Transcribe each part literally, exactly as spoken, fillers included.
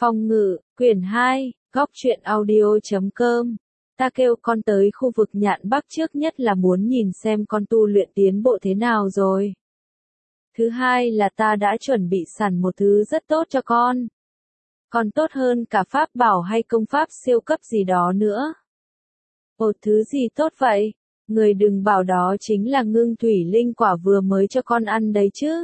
Phong ngự, quyển hai, góc truyện audio chấm com. Ta kêu con tới khu vực Nhạn Bắc trước nhất là muốn nhìn xem con tu luyện tiến bộ thế nào rồi. Thứ hai là ta đã chuẩn bị sẵn một thứ rất tốt cho con. Còn tốt hơn cả pháp bảo hay công pháp siêu cấp gì đó nữa. Ồ, thứ gì tốt vậy? Người đừng bảo đó chính là ngưng thủy linh quả vừa mới cho con ăn đấy chứ.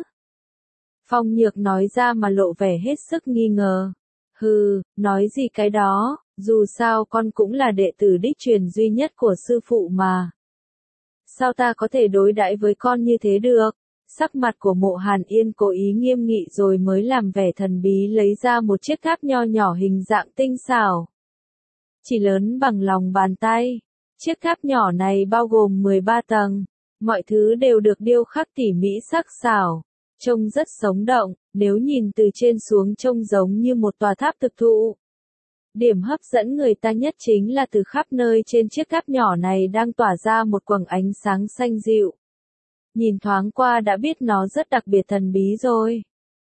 Phong Nhược nói ra mà lộ vẻ hết sức nghi ngờ. Hừ, nói gì cái đó, dù sao con cũng là đệ tử đích truyền duy nhất của sư phụ mà. Sao ta có thể đối đãi với con như thế được? Sắc mặt của Mộ Hàn Yên cố ý nghiêm nghị rồi mới làm vẻ thần bí lấy ra một chiếc tháp nho nhỏ hình dạng tinh xảo. Chỉ lớn bằng lòng bàn tay. Chiếc tháp nhỏ này bao gồm mười ba tầng. Mọi thứ đều được điêu khắc tỉ mỉ sắc sảo. Trông rất sống động, nếu nhìn từ trên xuống trông giống như một tòa tháp thực thụ. Điểm hấp dẫn người ta nhất chính là từ khắp nơi trên chiếc tháp nhỏ này đang tỏa ra một quầng ánh sáng xanh dịu. Nhìn thoáng qua đã biết nó rất đặc biệt thần bí rồi.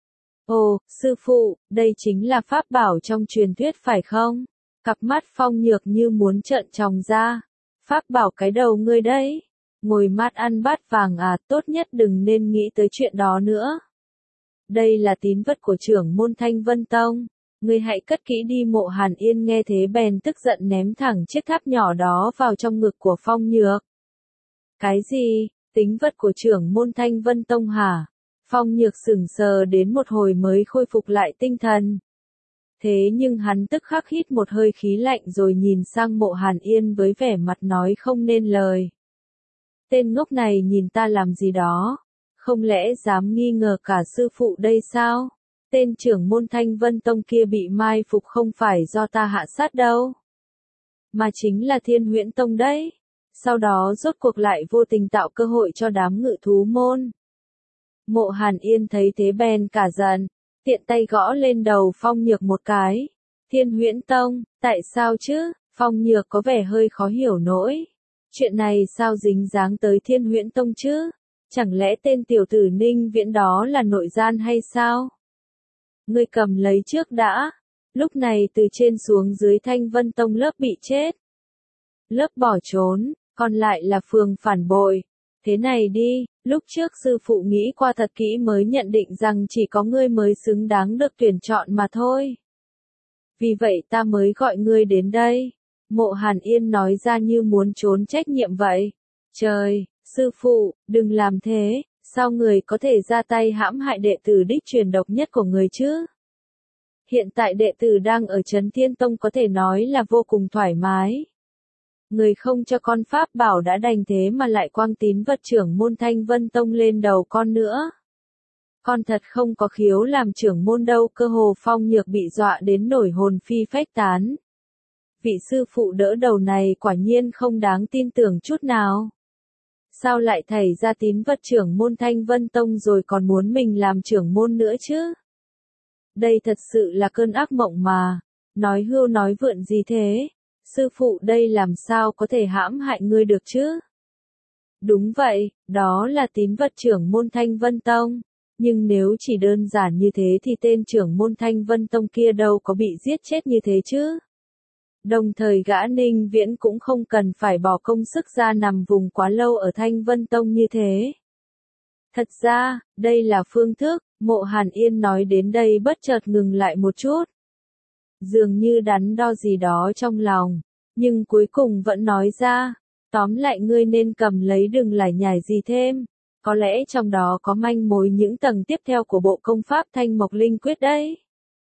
Ồ, sư phụ, đây chính là pháp bảo trong truyền thuyết phải không? Cặp mắt Phong Nhược như muốn trợn tròng ra. Pháp bảo cái đầu ngươi đấy. Ngồi mát ăn bát vàng à, tốt nhất đừng nên nghĩ tới chuyện đó nữa. Đây là tín vật của trưởng môn Thanh Vân Tông. Ngươi hãy cất kỹ đi. Mộ Hàn Yên nghe thế bèn tức giận ném thẳng chiếc tháp nhỏ đó vào trong ngực của Phong Nhược. Cái gì? Tín vật của trưởng môn Thanh Vân Tông hả? Phong Nhược sững sờ đến một hồi mới khôi phục lại tinh thần. Thế nhưng hắn tức khắc hít một hơi khí lạnh rồi nhìn sang Mộ Hàn Yên với vẻ mặt nói không nên lời. Tên ngốc này nhìn ta làm gì đó? Không lẽ dám nghi ngờ cả sư phụ đây sao? Tên trưởng môn Thanh Vân Tông kia bị mai phục không phải do ta hạ sát đâu. Mà chính là Thiên Huyễn Tông đấy. Sau đó rốt cuộc lại vô tình tạo cơ hội cho đám ngự thú môn. Mộ Hàn Yên thấy thế bèn cả giận, tiện tay gõ lên đầu Phong Nhược một cái. Thiên Huyễn Tông, tại sao chứ? Phong Nhược có vẻ hơi khó hiểu nỗi. Chuyện này sao dính dáng tới Thiên Huyễn Tông chứ? Chẳng lẽ tên tiểu tử Ninh Viễn đó là nội gian hay sao? Ngươi cầm lấy trước đã. Lúc này từ trên xuống dưới Thanh Vân Tông lớp bị chết. Lớp bỏ trốn, còn lại là phường phản bội. Thế này đi, lúc trước sư phụ nghĩ qua thật kỹ mới nhận định rằng chỉ có ngươi mới xứng đáng được tuyển chọn mà thôi. Vì vậy ta mới gọi ngươi đến đây. Mộ Hàn Yên nói ra như muốn trốn trách nhiệm vậy. Trời, sư phụ, đừng làm thế, sao người có thể ra tay hãm hại đệ tử đích truyền độc nhất của người chứ? Hiện tại đệ tử đang ở Trấn Thiên Tông có thể nói là vô cùng thoải mái. Người không cho con pháp bảo đã đành thế mà lại quăng tín vật trưởng môn Thanh Vân Tông lên đầu con nữa. Con thật không có khiếu làm trưởng môn đâu. Cơ hồ Phong Nhược bị dọa đến nổi hồn phi phách tán. Vị sư phụ đỡ đầu này quả nhiên không đáng tin tưởng chút nào. Sao lại thảy ra tín vật trưởng môn Thanh Vân Tông rồi còn muốn mình làm trưởng môn nữa chứ? Đây thật sự là cơn ác mộng mà. Nói hưu nói vượn gì thế? Sư phụ đây làm sao có thể hãm hại ngươi được chứ? Đúng vậy, đó là tín vật trưởng môn Thanh Vân Tông. Nhưng nếu chỉ đơn giản như thế thì tên trưởng môn Thanh Vân Tông kia đâu có bị giết chết như thế chứ? Đồng thời gã Ninh Viễn cũng không cần phải bỏ công sức ra nằm vùng quá lâu ở Thanh Vân Tông như thế. Thật ra, đây là phương thức. Mộ Hàn Yên nói đến đây bất chợt ngừng lại một chút. Dường như đắn đo gì đó trong lòng, nhưng cuối cùng vẫn nói ra. Tóm lại ngươi nên cầm lấy đừng lải nhải gì thêm. Có lẽ trong đó có manh mối những tầng tiếp theo của bộ công pháp Thanh Mộc Linh Quyết đấy.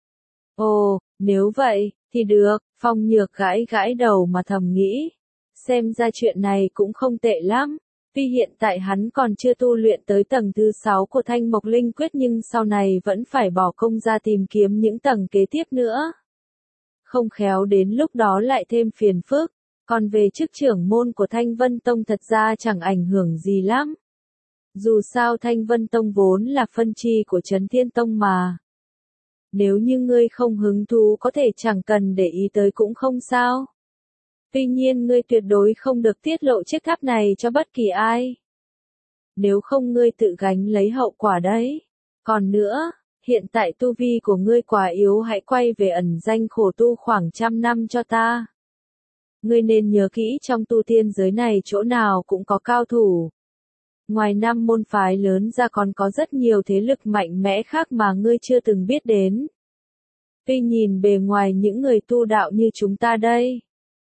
Ồ, nếu vậy, thì được. Phong Nhược gãi gãi đầu mà thầm nghĩ. Xem ra chuyện này cũng không tệ lắm. Tuy hiện tại hắn còn chưa tu luyện tới tầng thứ sáu của Thanh Mộc Linh Quyết nhưng sau này vẫn phải bỏ công ra tìm kiếm những tầng kế tiếp nữa. Không khéo đến lúc đó lại thêm phiền phức. Còn về chức trưởng môn của Thanh Vân Tông thật ra chẳng ảnh hưởng gì lắm. Dù sao Thanh Vân Tông vốn là phân chi của Trấn Thiên Tông mà. Nếu như ngươi không hứng thú có thể chẳng cần để ý tới cũng không sao. Tuy nhiên ngươi tuyệt đối không được tiết lộ chiếc tháp này cho bất kỳ ai. Nếu không ngươi tự gánh lấy hậu quả đấy. Còn nữa, Hiện tại tu vi của ngươi quá yếu, hãy quay về ẩn danh khổ tu khoảng trăm năm cho ta. Ngươi nên nhớ kỹ, trong tu tiên giới này chỗ nào cũng có cao thủ. Ngoài năm môn phái lớn ra còn có rất nhiều thế lực mạnh mẽ khác mà ngươi chưa từng biết đến. Tuy nhìn bề ngoài những người tu đạo như chúng ta đây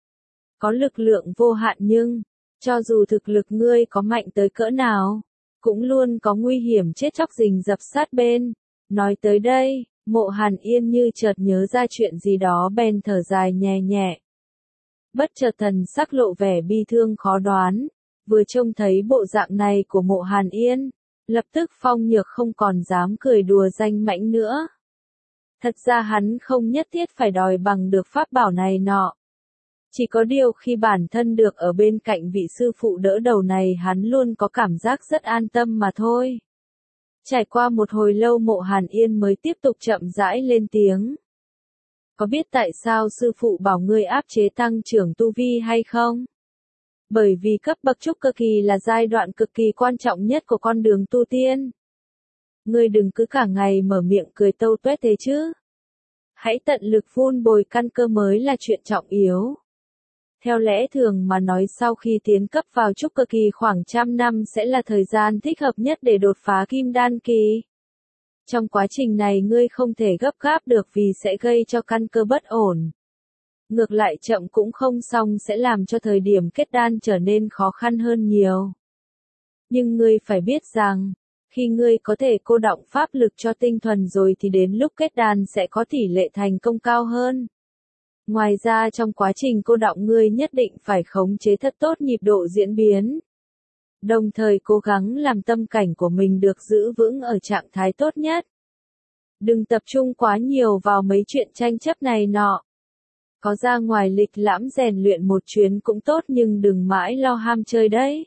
có lực lượng vô hạn, nhưng cho dù thực lực ngươi có mạnh tới cỡ nào, cũng luôn có nguy hiểm chết chóc rình rập sát bên. Nói tới đây, Mộ Hàn Yên như chợt nhớ ra chuyện gì đó bèn thở dài nhẹ nhẹ. Bất chợt thần sắc lộ vẻ bi thương khó đoán, vừa trông thấy bộ dạng này của Mộ Hàn Yên, lập tức Phong Nhược không còn dám cười đùa danh mãnh nữa. Thật ra hắn không nhất thiết phải đòi bằng được pháp bảo này nọ. Chỉ có điều khi bản thân được ở bên cạnh vị sư phụ đỡ đầu này, hắn luôn có cảm giác rất an tâm mà thôi. Trải qua một hồi lâu, Mộ Hàn Yên mới tiếp tục chậm rãi lên tiếng. Có biết tại sao sư phụ bảo ngươi áp chế tăng trưởng tu vi hay không? Bởi vì cấp bậc trúc cơ kỳ là giai đoạn cực kỳ quan trọng nhất của con đường tu tiên. Ngươi đừng cứ cả ngày mở miệng cười tâu tuét thế chứ. Hãy tận lực vun bồi căn cơ mới là chuyện trọng yếu. Theo lẽ thường mà nói, sau khi tiến cấp vào trúc cơ kỳ khoảng trăm năm sẽ là thời gian thích hợp nhất để đột phá kim đan kỳ. Trong quá trình này ngươi không thể gấp gáp được vì sẽ gây cho căn cơ bất ổn. Ngược lại chậm cũng không xong sẽ làm cho thời điểm kết đan trở nên khó khăn hơn nhiều. Nhưng ngươi phải biết rằng, khi ngươi có thể cô đọng pháp lực cho tinh thuần rồi thì đến lúc kết đan sẽ có tỷ lệ thành công cao hơn. Ngoài ra trong quá trình cô đọng ngươi nhất định phải khống chế thật tốt nhịp độ diễn biến. Đồng thời cố gắng làm tâm cảnh của mình được giữ vững ở trạng thái tốt nhất. Đừng tập trung quá nhiều vào mấy chuyện tranh chấp này nọ. Có ra ngoài lịch lãm rèn luyện một chuyến cũng tốt, nhưng đừng mãi lo ham chơi đấy.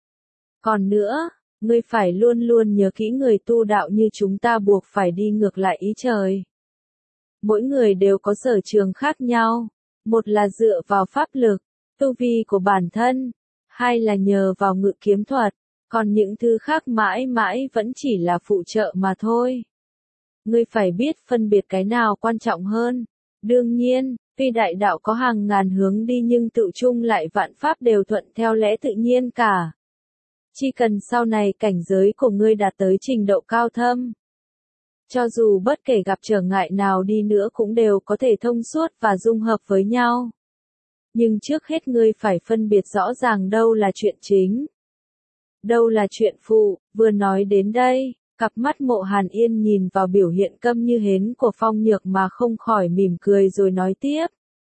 Còn nữa, ngươi phải luôn luôn nhớ kỹ, người tu đạo như chúng ta buộc phải đi ngược lại ý trời. Mỗi người đều có sở trường khác nhau, một là dựa vào pháp lực, tu vi của bản thân, hai là nhờ vào ngự kiếm thuật, còn những thứ khác mãi mãi vẫn chỉ là phụ trợ mà thôi. Ngươi phải biết phân biệt cái nào quan trọng hơn. Đương nhiên, tuy đại đạo có hàng ngàn hướng đi nhưng tự chung lại vạn pháp đều thuận theo lẽ tự nhiên cả. Chỉ cần sau này cảnh giới của ngươi đạt tới trình độ cao thâm, cho dù bất kể gặp trở ngại nào đi nữa cũng đều có thể thông suốt và dung hợp với nhau. Nhưng trước hết ngươi phải phân biệt rõ ràng đâu là chuyện chính, đâu là chuyện phụ. Vừa nói đến đây, cặp mắt Mộ Hàn Yên nhìn vào biểu hiện câm như hến của Phong Nhược mà không khỏi mỉm cười rồi nói tiếp.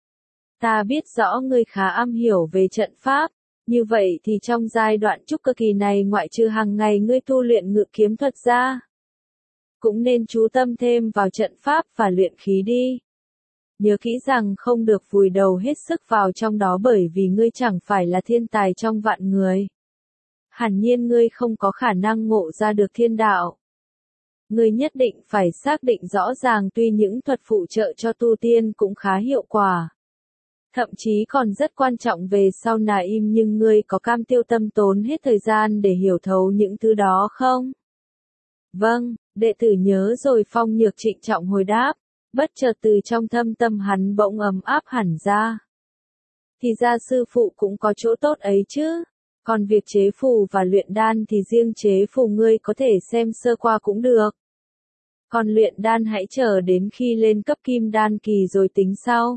Ta biết rõ ngươi khá am hiểu về trận pháp, như vậy thì trong giai đoạn trúc cơ kỳ này ngoại trừ hàng ngày ngươi tu luyện ngự kiếm thuật ra, cũng nên chú tâm thêm vào trận pháp và luyện khí đi. Nhớ kỹ rằng không được vùi đầu hết sức vào trong đó, bởi vì ngươi chẳng phải là thiên tài trong vạn người. Hẳn nhiên ngươi không có khả năng ngộ ra được thiên đạo. Ngươi nhất định phải xác định rõ ràng, tuy những thuật phụ trợ cho tu tiên cũng khá hiệu quả, thậm chí còn rất quan trọng về sau này, im nhưng ngươi có cam tiêu tâm tốn hết thời gian để hiểu thấu những thứ đó không? Vâng, đệ tử nhớ rồi. Phong Nhược trịnh trọng hồi đáp, bất chợt từ trong thâm tâm hắn bỗng ấm áp hẳn ra. Thì ra sư phụ cũng có chỗ tốt ấy chứ. Còn việc chế phù và luyện đan thì riêng chế phù ngươi có thể xem sơ qua cũng được. Còn luyện đan hãy chờ đến khi lên cấp kim đan kỳ rồi tính sau.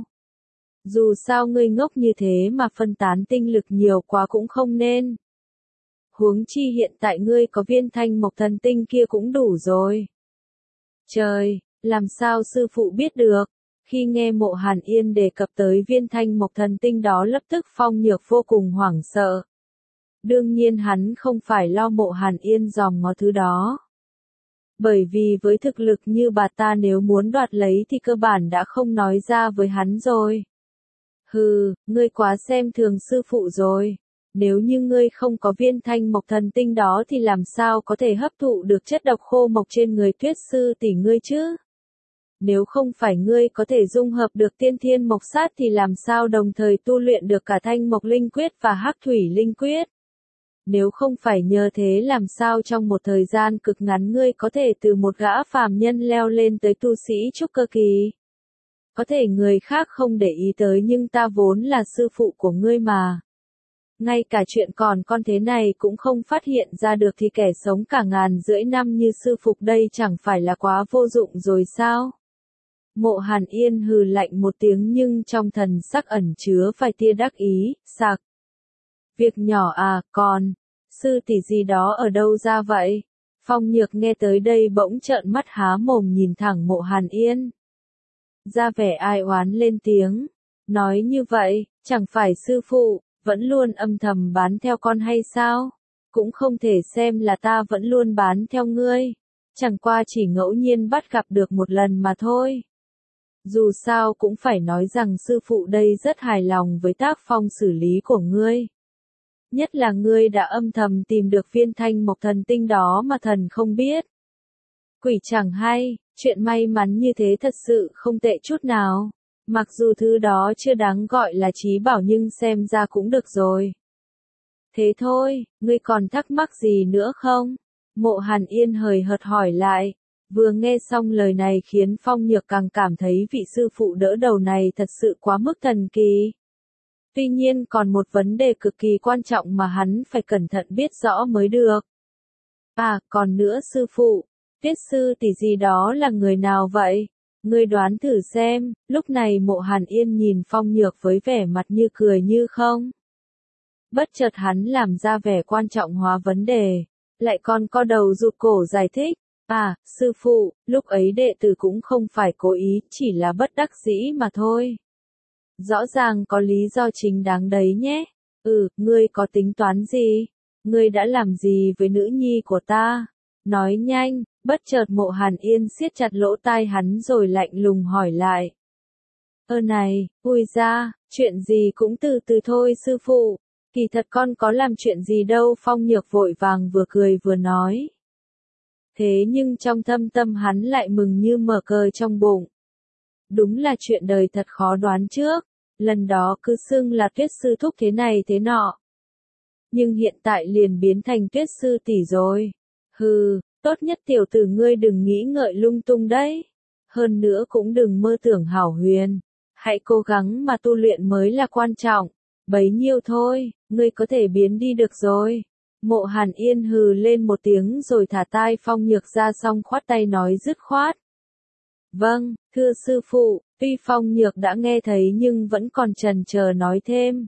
Dù sao ngươi ngốc như thế mà phân tán tinh lực nhiều quá cũng không nên. Huống chi hiện tại ngươi có viên thanh mộc thần tinh kia cũng đủ rồi. Trời, làm sao sư phụ biết được? Khi nghe Mộ Hàn Yên đề cập tới viên thanh mộc thần tinh đó, lập tức Phong Nhược vô cùng hoảng sợ. Đương nhiên hắn không phải lo Mộ Hàn Yên dòm ngó thứ đó. Bởi vì với thực lực như bà ta, nếu muốn đoạt lấy thì cơ bản đã không nói ra với hắn rồi. Hừ, ngươi quá xem thường sư phụ rồi. Nếu như ngươi không có viên thanh mộc thần tinh đó thì làm sao có thể hấp thụ được chất độc khô mộc trên người Tuyết sư tỷ ngươi chứ? Nếu không phải ngươi có thể dung hợp được tiên thiên mộc sát thì làm sao đồng thời tu luyện được cả thanh mộc linh quyết và hắc thủy linh quyết? Nếu không phải nhờ thế làm sao trong một thời gian cực ngắn ngươi có thể từ một gã phàm nhân leo lên tới tu sĩ trúc cơ kỳ. Có thể người khác không để ý tới nhưng ta vốn là sư phụ của ngươi mà. Ngay cả chuyện còn con thế này cũng không phát hiện ra được thì kẻ sống cả ngàn rưỡi năm như sư phụ đây chẳng phải là quá vô dụng rồi sao? Mộ Hàn Yên hừ lạnh một tiếng nhưng trong thần sắc ẩn chứa vài tia đắc ý, sạc. Việc nhỏ à, còn, sư tỷ gì đó ở đâu ra vậy? Phong Nhược nghe tới đây bỗng trợn mắt há mồm nhìn thẳng Mộ Hàn Yên. Ra vẻ ai oán lên tiếng, nói như vậy, chẳng phải sư phụ, vẫn luôn âm thầm bán theo con hay sao? Cũng không thể xem là ta vẫn luôn bán theo ngươi, chẳng qua chỉ ngẫu nhiên bắt gặp được một lần mà thôi. Dù sao cũng phải nói rằng sư phụ đây rất hài lòng với tác phong xử lý của ngươi. Nhất là ngươi đã âm thầm tìm được viên thanh mộc thần tinh đó mà thần không biết. Quỷ chẳng hay, chuyện may mắn như thế thật sự không tệ chút nào. Mặc dù thứ đó chưa đáng gọi là trí bảo nhưng xem ra cũng được rồi. Thế thôi, ngươi còn thắc mắc gì nữa không? Mộ Hàn Yên hời hợt hỏi lại. Vừa nghe xong lời này khiến Phong Nhược càng cảm thấy vị sư phụ đỡ đầu này thật sự quá mức thần kỳ. Tuy nhiên còn một vấn đề cực kỳ quan trọng mà hắn phải cẩn thận biết rõ mới được. À, còn nữa sư phụ, Tuyết sư tỷ gì đó là người nào vậy? Ngươi đoán thử xem. Lúc này Mộ Hàn Yên nhìn Phong Nhược với vẻ mặt như cười như không. Bất chợt hắn làm ra vẻ quan trọng hóa vấn đề, lại còn co đầu rụt cổ giải thích. À, sư phụ, lúc ấy đệ tử cũng không phải cố ý, chỉ là bất đắc dĩ mà thôi. Rõ ràng có lý do chính đáng đấy nhé. Ừ, ngươi có tính toán gì? Ngươi đã làm gì với nữ nhi của ta? Nói nhanh. Bất chợt Mộ Hàn Yên siết chặt lỗ tai hắn rồi lạnh lùng hỏi lại. Ơ này, ui ra, chuyện gì cũng từ từ thôi sư phụ. Kỳ thật con có làm chuyện gì đâu. Phong Nhược vội vàng vừa cười vừa nói. Thế nhưng trong thâm tâm hắn lại mừng như mở cờ trong bụng. Đúng là chuyện đời thật khó đoán trước. Lần đó cứ xưng là Tuyết sư thúc thế này thế nọ. Nhưng hiện tại liền biến thành Tuyết sư tỷ rồi. Hừ, tốt nhất tiểu tử ngươi đừng nghĩ ngợi lung tung đấy. Hơn nữa cũng đừng mơ tưởng hảo huyền. Hãy cố gắng mà tu luyện mới là quan trọng. Bấy nhiêu thôi, ngươi có thể biến đi được rồi. Mộ Hàn Yên hừ lên một tiếng rồi thả tai Phong Nhược ra xong khoát tay nói dứt khoát. Vâng, thưa sư phụ, tuy Phong Nhược đã nghe thấy nhưng vẫn còn chần chờ nói thêm.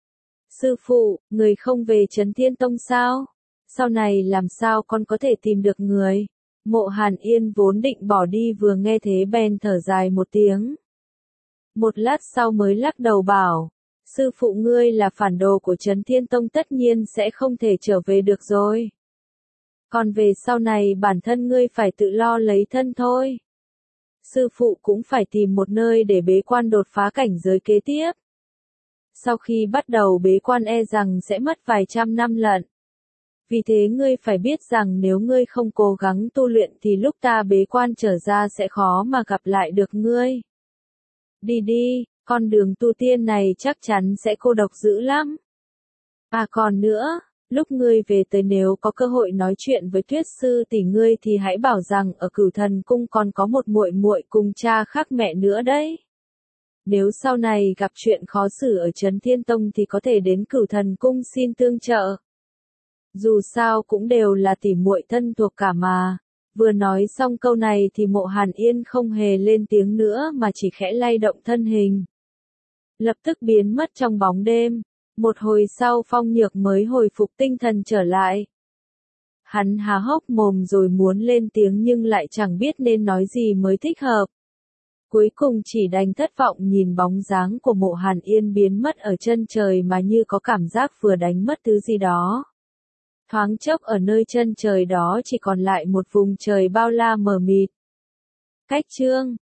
Sư phụ, người không về Trấn Thiên Tông sao? Sau này làm sao con có thể tìm được người? Mộ Hàn Yên vốn định bỏ đi vừa nghe thế bèn thở dài một tiếng. Một lát sau mới lắc đầu bảo. Sư phụ ngươi là phản đồ của Trấn Thiên Tông tất nhiên sẽ không thể trở về được rồi. Còn về sau này bản thân ngươi phải tự lo lấy thân thôi. Sư phụ cũng phải tìm một nơi để bế quan đột phá cảnh giới kế tiếp. Sau khi bắt đầu bế quan e rằng sẽ mất vài trăm năm lận. Vì thế ngươi phải biết rằng nếu ngươi không cố gắng tu luyện thì lúc ta bế quan trở ra sẽ khó mà gặp lại được ngươi. Đi đi, con đường tu tiên này chắc chắn sẽ cô độc dữ lắm. À còn nữa, lúc ngươi về tới nếu có cơ hội nói chuyện với Tuyết sư tỷ ngươi thì hãy bảo rằng ở Cửu Thần Cung còn có một muội muội cùng cha khác mẹ nữa đấy. Nếu sau này gặp chuyện khó xử ở Trấn Thiên Tông thì có thể đến Cửu Thần Cung xin tương trợ. Dù sao cũng đều là tỉ muội thân thuộc cả mà. Vừa nói xong câu này thì Mộ Hàn Yên không hề lên tiếng nữa mà chỉ khẽ lay động thân hình. Lập tức biến mất trong bóng đêm. Một hồi sau Phong Nhược mới hồi phục tinh thần trở lại. Hắn há hốc mồm rồi muốn lên tiếng nhưng lại chẳng biết nên nói gì mới thích hợp. Cuối cùng chỉ đành thất vọng nhìn bóng dáng của Mộ Hàn Yên biến mất ở chân trời mà như có cảm giác vừa đánh mất thứ gì đó. Thoáng chốc ở nơi chân trời đó chỉ còn lại một vùng trời bao la mờ mịt. Cách chương